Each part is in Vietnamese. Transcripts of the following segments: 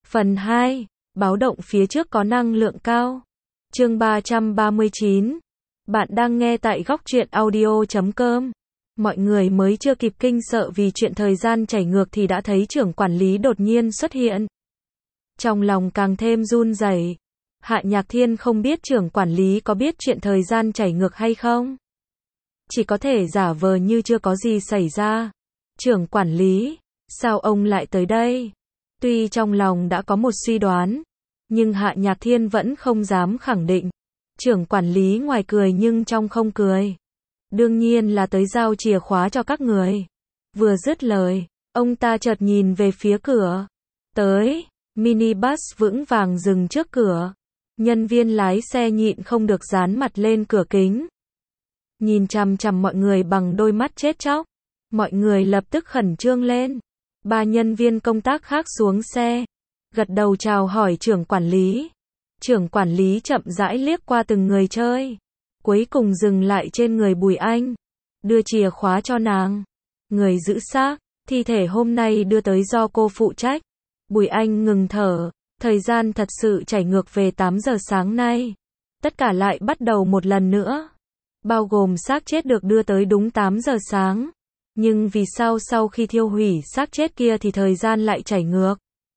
Phần 2. Báo động phía trước có năng lượng cao. Chương 339. Bạn đang nghe tại góc truyện audio.com. Mọi người mới chưa kịp kinh sợ vì chuyện thời gian chảy ngược thì đã thấy trưởng quản lý đột nhiên xuất hiện. Trong lòng càng thêm run rẩy. Hạ Nhạc Thiên không biết trưởng quản lý có biết chuyện thời gian chảy ngược hay không. Chỉ có thể giả vờ như chưa có gì xảy ra. Trưởng quản lý, sao ông lại tới đây? Tuy trong lòng đã có một suy đoán, nhưng Hạ Nhạc Thiên vẫn không dám khẳng định. Trưởng quản lý ngoài cười nhưng trong không cười. Đương nhiên là tới giao chìa khóa cho các người. Vừa dứt lời, ông ta chợt nhìn về phía cửa. Tới, minibus vững vàng dừng trước cửa. Nhân viên lái xe nhịn không được dán mặt lên cửa kính. Nhìn chằm chằm mọi người bằng đôi mắt chết chóc. Mọi người lập tức khẩn trương lên. 3 nhân viên công tác khác xuống xe, gật đầu chào hỏi trưởng quản lý. Trưởng quản lý chậm rãi liếc qua từng người chơi, cuối cùng dừng lại trên người Bùi Anh, đưa chìa khóa cho nàng. Người giữ xác, thi thể hôm nay đưa tới do cô phụ trách. Bùi Anh ngừng thở, thời gian thật sự chảy ngược về 8 giờ sáng nay. Tất cả lại bắt đầu một lần nữa, bao gồm xác chết được đưa tới đúng 8 giờ sáng. Nhưng vì sao sau khi thiêu hủy xác chết kia thì thời gian lại chảy ngược?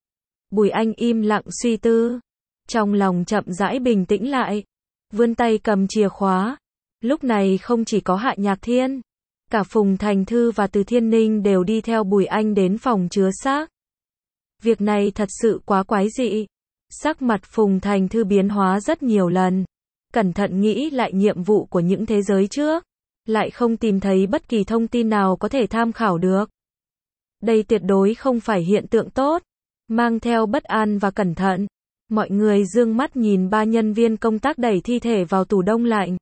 Bùi Anh im lặng suy tư, trong lòng chậm rãi bình tĩnh lại, vươn tay cầm chìa khóa. Lúc này không chỉ có Hạ Nhạc Thiên, cả Phùng Thành Thư và Từ Thiên Ninh đều đi theo Bùi Anh đến phòng chứa xác. Việc này thật sự quá quái dị. Sắc mặt Phùng Thành Thư biến hóa rất nhiều lần, cẩn thận nghĩ lại nhiệm vụ của những thế giới trước, lại không tìm thấy bất kỳ thông tin nào có thể tham khảo được. Đây tuyệt đối không phải hiện tượng tốt. Mang theo bất an và cẩn thận, mọi người dương mắt nhìn 3 nhân viên công tác đẩy thi thể vào tủ đông lạnh.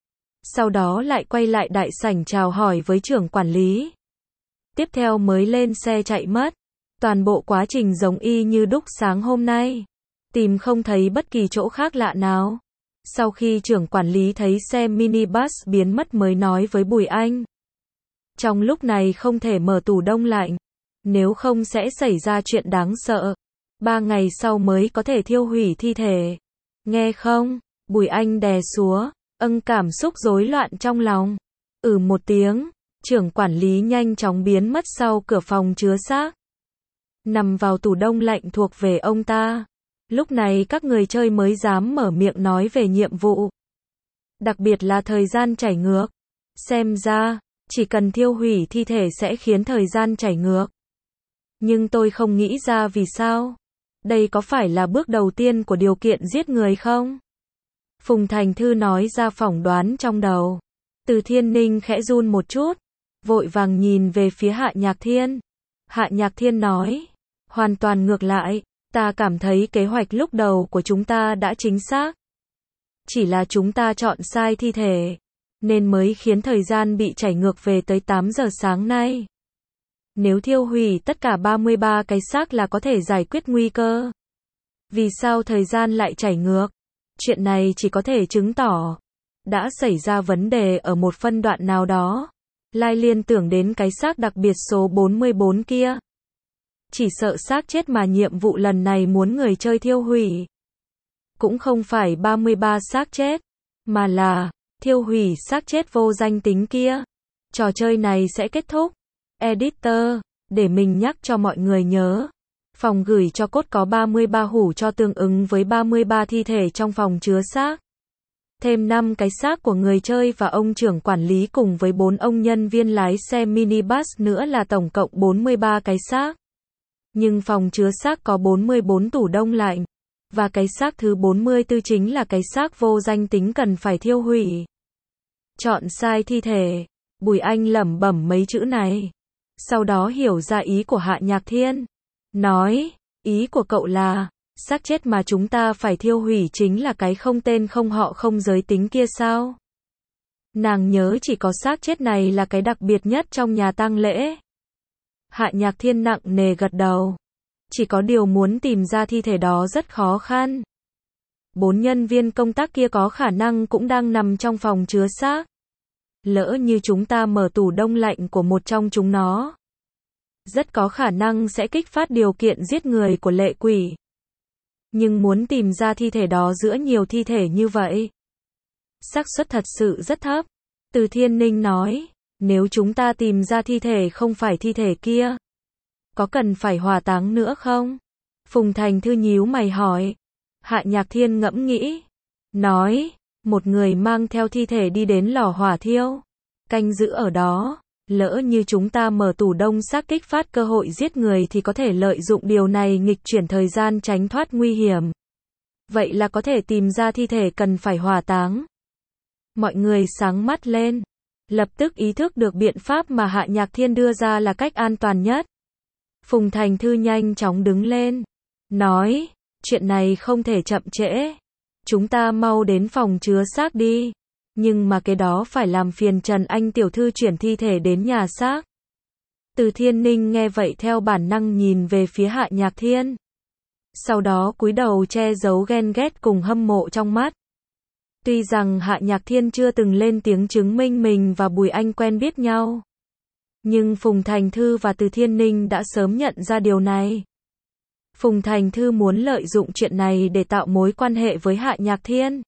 Sau đó lại quay lại đại sảnh chào hỏi với trưởng quản lý. Tiếp theo mới lên xe chạy mất. Toàn bộ quá trình giống y như đúc sáng hôm nay. Tìm không thấy bất kỳ chỗ khác lạ nào. Sau khi trưởng quản lý thấy xe minibus biến mất mới nói với Bùi Anh. Trong lúc này không thể mở tủ đông lạnh, nếu không sẽ xảy ra chuyện đáng sợ. 3 ngày sau mới có thể thiêu hủy thi thể. Nghe không? Bùi Anh đè súa, cảm xúc rối loạn trong lòng. Một tiếng, trưởng quản lý nhanh chóng biến mất sau cửa phòng chứa xác. Nằm vào tủ đông lạnh thuộc về ông ta. Lúc này các người chơi mới dám mở miệng nói về nhiệm vụ. Đặc biệt là thời gian chảy ngược. Xem ra, chỉ cần thiêu hủy thi thể sẽ khiến thời gian chảy ngược. Nhưng tôi không nghĩ ra vì sao. Đây có phải là bước đầu tiên của điều kiện giết người không? Phùng Thành Thư nói ra phỏng đoán trong đầu. Từ Thiên Ninh khẽ run một chút, vội vàng nhìn về phía Hạ Nhạc Thiên. Hạ Nhạc Thiên nói, hoàn toàn ngược lại, ta cảm thấy kế hoạch lúc đầu của chúng ta đã chính xác. Chỉ là chúng ta chọn sai thi thể, nên mới khiến thời gian bị chảy ngược về tới 8 giờ sáng nay. Nếu thiêu hủy tất cả 33 cái xác là có thể giải quyết nguy cơ. Vì sao thời gian lại chảy ngược? Chuyện này chỉ có thể chứng tỏ đã xảy ra vấn đề ở một phân đoạn nào đó. Lai liên tưởng đến cái xác đặc biệt số 44 kia. Chỉ sợ xác chết mà nhiệm vụ lần này muốn người chơi thiêu hủy cũng không phải 33 xác chết, mà là thiêu hủy xác chết vô danh tính kia. Trò chơi này sẽ kết thúc. Editor, để mình nhắc cho mọi người nhớ. Phòng gửi cho cốt có 33 hũ cho tương ứng với 33 thi thể trong phòng chứa xác. Thêm 5 cái xác của người chơi và ông trưởng quản lý cùng với 4 ông nhân viên lái xe minibus nữa là tổng cộng 43 cái xác. Nhưng phòng chứa xác có 44 tủ đông lạnh. Và cái xác thứ 44 chính là cái xác vô danh tính cần phải thiêu hủy. Chọn sai thi thể. Bùi Anh lẩm bẩm mấy chữ này. Sau đó hiểu ra ý của Hạ Nhạc Thiên. Nói, ý của cậu là, xác chết mà chúng ta phải thiêu hủy chính là cái không tên không họ không giới tính kia sao? Nàng nhớ chỉ có xác chết này là cái đặc biệt nhất trong nhà tang lễ. Hạ Nhạc Thiên nặng nề gật đầu. Chỉ có điều muốn tìm ra thi thể đó rất khó khăn. 4 nhân viên công tác kia có khả năng cũng đang nằm trong phòng chứa xác. Lỡ như chúng ta mở tủ đông lạnh của một trong chúng nó, rất có khả năng sẽ kích phát điều kiện giết người của lệ quỷ. Nhưng muốn tìm ra thi thể đó giữa nhiều thi thể như vậy, xác suất thật sự rất thấp. Từ Thiên Ninh nói, nếu chúng ta tìm ra thi thể không phải thi thể kia, có cần phải hỏa táng nữa không? Phùng Thành Thư nhíu mày hỏi. Hạ Nhạc Thiên ngẫm nghĩ, nói, một người mang theo thi thể đi đến lò hỏa thiêu, canh giữ ở đó, lỡ như chúng ta mở tủ đông xác kích phát cơ hội giết người thì có thể lợi dụng điều này nghịch chuyển thời gian tránh thoát nguy hiểm. Vậy là có thể tìm ra thi thể cần phải hỏa táng. Mọi người sáng mắt lên, lập tức ý thức được biện pháp mà Hạ Nhạc Thiên đưa ra là cách an toàn nhất. Phùng Thành Thư nhanh chóng đứng lên, nói, chuyện này không thể chậm trễ. Chúng ta mau đến phòng chứa xác đi. Nhưng mà cái đó phải làm phiền Trần Anh tiểu thư chuyển thi thể đến nhà xác. Từ Thiên Ninh nghe vậy theo bản năng nhìn về phía Hạ Nhạc Thiên. Sau đó cúi đầu che giấu ghen ghét cùng hâm mộ trong mắt. Tuy rằng Hạ Nhạc Thiên chưa từng lên tiếng chứng minh mình và Bùi Anh quen biết nhau, nhưng Phùng Thành Thư và Từ Thiên Ninh đã sớm nhận ra điều này. Phùng Thành Thư muốn lợi dụng chuyện này để tạo mối quan hệ với Hạ Nhạc Thiên.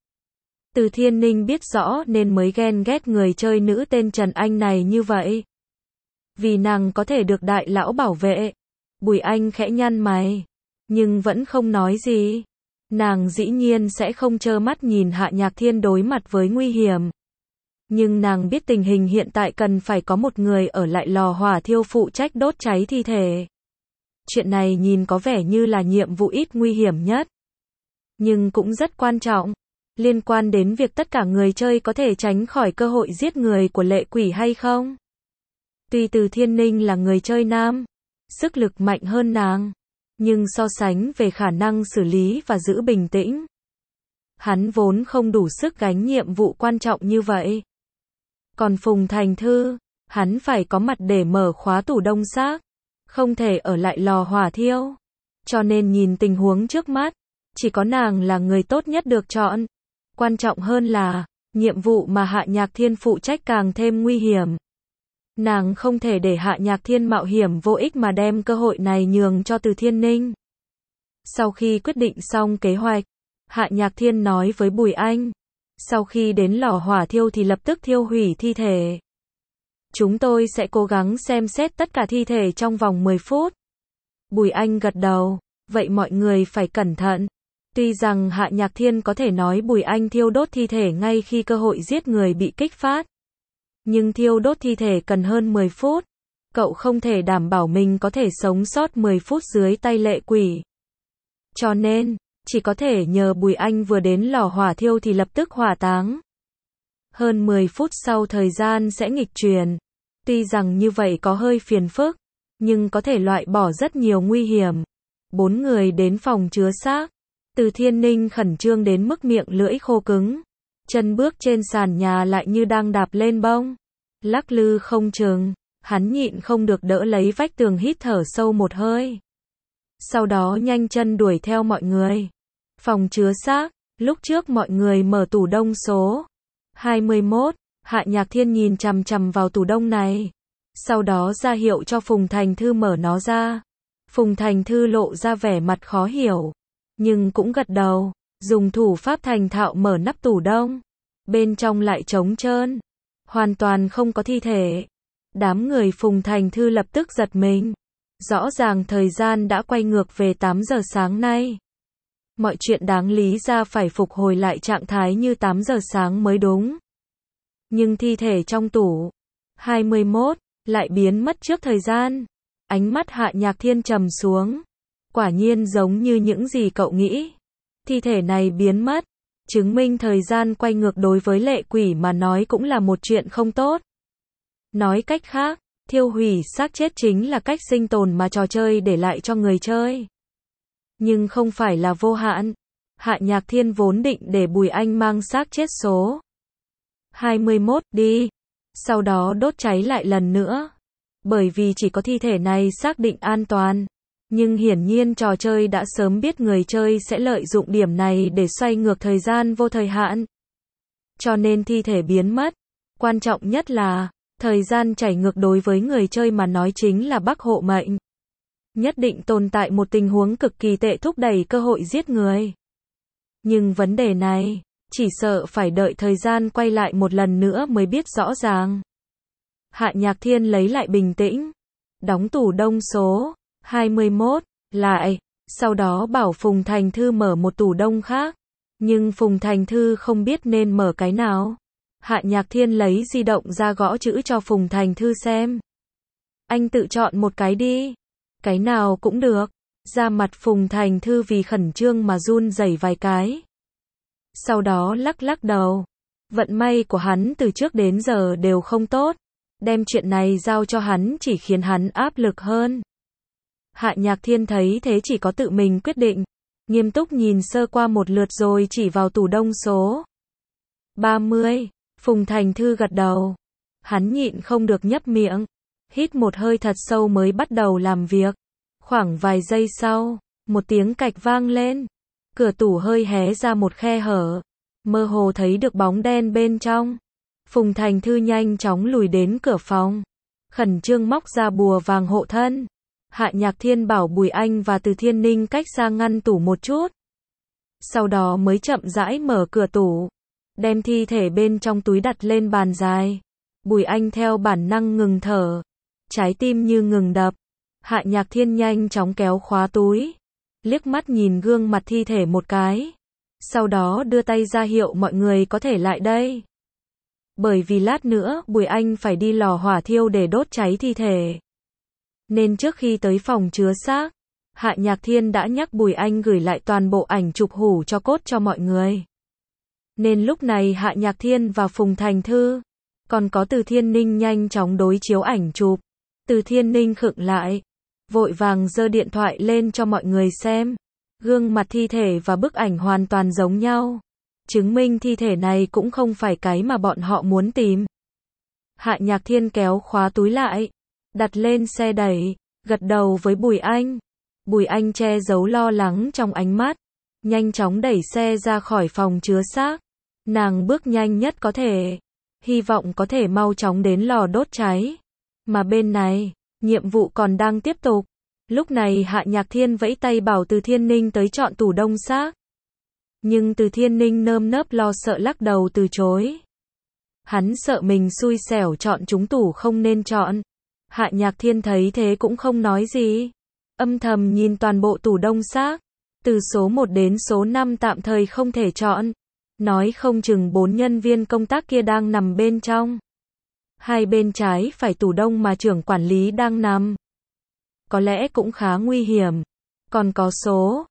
Từ Thiên Ninh biết rõ nên mới ghen ghét người chơi nữ tên Trần Anh này như vậy. Vì nàng có thể được đại lão bảo vệ. Bùi Anh khẽ nhăn mày, nhưng vẫn không nói gì. Nàng dĩ nhiên sẽ không trơ mắt nhìn Hạ Nhạc Thiên đối mặt với nguy hiểm. Nhưng nàng biết tình hình hiện tại cần phải có một người ở lại lò hỏa thiêu phụ trách đốt cháy thi thể. Chuyện này nhìn có vẻ như là nhiệm vụ ít nguy hiểm nhất, nhưng cũng rất quan trọng, liên quan đến việc tất cả người chơi có thể tránh khỏi cơ hội giết người của lệ quỷ hay không. Tuy Từ Thiên Ninh là người chơi nam, sức lực mạnh hơn nàng, nhưng so sánh về khả năng xử lý và giữ bình tĩnh, hắn vốn không đủ sức gánh nhiệm vụ quan trọng như vậy. Còn Phùng Thành Thư, hắn phải có mặt để mở khóa tủ đông xác, không thể ở lại lò hỏa thiêu. Cho nên nhìn tình huống trước mắt, chỉ có nàng là người tốt nhất được chọn. Quan trọng hơn là, nhiệm vụ mà Hạ Nhạc Thiên phụ trách càng thêm nguy hiểm. Nàng không thể để Hạ Nhạc Thiên mạo hiểm vô ích mà đem cơ hội này nhường cho Từ Thiên Ninh. Sau khi quyết định xong kế hoạch, Hạ Nhạc Thiên nói với Bùi Anh, sau khi đến lò hỏa thiêu thì lập tức thiêu hủy thi thể. Chúng tôi sẽ cố gắng xem xét tất cả thi thể trong vòng 10 phút. Bùi Anh gật đầu, vậy mọi người phải cẩn thận. Tuy rằng Hạ Nhạc Thiên có thể nói Bùi Anh thiêu đốt thi thể ngay khi cơ hội giết người bị kích phát, nhưng thiêu đốt thi thể cần hơn 10 phút. Cậu không thể đảm bảo mình có thể sống sót 10 phút dưới tay lệ quỷ. Cho nên, chỉ có thể nhờ Bùi Anh vừa đến lò hỏa thiêu thì lập tức hỏa táng. Hơn 10 phút sau thời gian sẽ nghịch chuyển. Tuy rằng như vậy có hơi phiền phức, nhưng có thể loại bỏ rất nhiều nguy hiểm. 4 người đến phòng chứa xác. Từ Thiên Ninh khẩn trương đến mức miệng lưỡi khô cứng. Chân bước trên sàn nhà lại như đang đạp lên bông. Lắc lư không chừng. Hắn nhịn không được đỡ lấy vách tường hít thở sâu một hơi. Sau đó nhanh chân đuổi theo mọi người. Phòng chứa xác. Lúc trước mọi người mở tủ đông số 21. Hạ Nhạc Thiên nhìn chằm chằm vào tủ đông này. Sau đó ra hiệu cho Phùng Thành Thư mở nó ra. Phùng Thành Thư lộ ra vẻ mặt khó hiểu, nhưng cũng gật đầu, dùng thủ pháp thành thạo mở nắp tủ đông. Bên trong lại trống trơn, hoàn toàn không có thi thể. Đám người Phùng Thành Thư lập tức giật mình. Rõ ràng thời gian đã quay ngược về 8 giờ sáng nay. Mọi chuyện đáng lý ra phải phục hồi lại trạng thái như 8 giờ sáng mới đúng. Nhưng thi thể trong tủ 21 lại biến mất trước thời gian. Ánh mắt Hạ Nhạc Thiên trầm xuống. Quả nhiên giống như những gì cậu nghĩ. Thi thể này biến mất, chứng minh thời gian quay ngược đối với lệ quỷ mà nói cũng là một chuyện không tốt. Nói cách khác, thiêu hủy xác chết chính là cách sinh tồn mà trò chơi để lại cho người chơi. Nhưng không phải là vô hạn. Hạ Nhạc Thiên vốn định để Bùi Anh mang xác chết số 21 đi, sau đó đốt cháy lại lần nữa. Bởi vì chỉ có thi thể này xác định an toàn. Nhưng hiển nhiên trò chơi đã sớm biết người chơi sẽ lợi dụng điểm này để xoay ngược thời gian vô thời hạn. Cho nên thi thể biến mất. Quan trọng nhất là, thời gian chảy ngược đối với người chơi mà nói chính là bác hộ mệnh. nhất định tồn tại một tình huống cực kỳ tệ thúc đẩy cơ hội giết người. Nhưng vấn đề này, chỉ sợ phải đợi thời gian quay lại một lần nữa mới biết rõ ràng. Hạ Nhạc Thiên lấy lại bình tĩnh, đóng tủ đông số 21 lại, sau đó bảo Phùng Thành Thư mở một tủ đông khác. Nhưng Phùng Thành Thư không biết nên mở cái nào. Hạ Nhạc Thiên lấy di động ra gõ chữ cho Phùng Thành Thư xem. Anh tự chọn một cái đi. Cái nào cũng được. Da mặt Phùng Thành Thư vì khẩn trương mà run rẩy vài cái. Sau đó lắc lắc đầu. Vận may của hắn từ trước đến giờ đều không tốt. Đem chuyện này giao cho hắn chỉ khiến hắn áp lực hơn. Hạ Nhạc Thiên thấy thế chỉ có tự mình quyết định. Nghiêm túc nhìn sơ qua một lượt rồi chỉ vào tủ đông số 30. Phùng Thành Thư gật đầu. Hắn nhịn không được nhấp miệng. Hít một hơi thật sâu mới bắt đầu làm việc. Khoảng vài giây sau, một tiếng cạch vang lên. Cửa tủ hơi hé ra một khe hở. Mơ hồ thấy được bóng đen bên trong. Phùng Thành Thư nhanh chóng lùi đến cửa phòng. Khẩn trương móc ra bùa vàng hộ thân. Hạ Nhạc Thiên bảo Bùi Anh và Từ Thiên Ninh cách xa ngăn tủ một chút. Sau đó mới chậm rãi mở cửa tủ. Đem thi thể bên trong túi đặt lên bàn dài. Bùi Anh theo bản năng ngừng thở. Trái tim như ngừng đập. Hạ Nhạc Thiên nhanh chóng kéo khóa túi. Liếc mắt nhìn gương mặt thi thể một cái. Sau đó đưa tay ra hiệu mọi người có thể lại đây. Bởi vì lát nữa Bùi Anh phải đi lò hỏa thiêu để đốt cháy thi thể. Nên trước khi tới phòng chứa xác, Hạ Nhạc Thiên đã nhắc Bùi Anh gửi lại toàn bộ ảnh chụp hủ cho cốt cho mọi người. Nên lúc này Hạ Nhạc Thiên và Phùng Thành Thư, còn có Từ Thiên Ninh nhanh chóng đối chiếu ảnh chụp. Từ Thiên Ninh khựng lại, vội vàng giơ điện thoại lên cho mọi người xem. Gương mặt thi thể và bức ảnh hoàn toàn giống nhau. Chứng minh thi thể này cũng không phải cái mà bọn họ muốn tìm. Hạ Nhạc Thiên kéo khóa túi lại, đặt lên xe đẩy, gật đầu với Bùi Anh. Bùi Anh che giấu lo lắng trong ánh mắt, nhanh chóng đẩy xe ra khỏi phòng chứa xác. Nàng bước nhanh nhất có thể, hy vọng có thể mau chóng đến lò đốt cháy. Mà bên này, nhiệm vụ còn đang tiếp tục. Lúc này Hạ Nhạc Thiên vẫy tay bảo Từ Thiên Ninh tới chọn tủ đông xác. Nhưng Từ Thiên Ninh nơm nớp lo sợ lắc đầu từ chối. Hắn sợ mình xui xẻo chọn trúng tủ không nên chọn. Hạ Nhạc Thiên thấy thế cũng không nói gì. Âm thầm nhìn toàn bộ tủ đông xác. Từ số 1 đến số 5 tạm thời không thể chọn. Nói không chừng 4 nhân viên công tác kia đang nằm bên trong. Hai bên trái phải tủ đông mà trưởng quản lý đang nằm. Có lẽ cũng khá nguy hiểm. Còn có số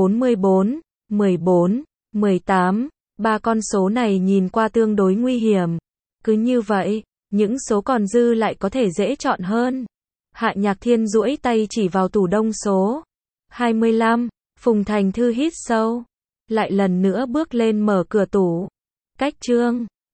44, 14, 18, ba con số này nhìn qua tương đối nguy hiểm. Cứ như vậy, những số còn dư lại có thể dễ chọn hơn. Hạ Nhạc Thiên duỗi tay chỉ vào tủ đông số 25, Phùng Thành Thư hít sâu, lại lần nữa bước lên mở cửa tủ. Cách chương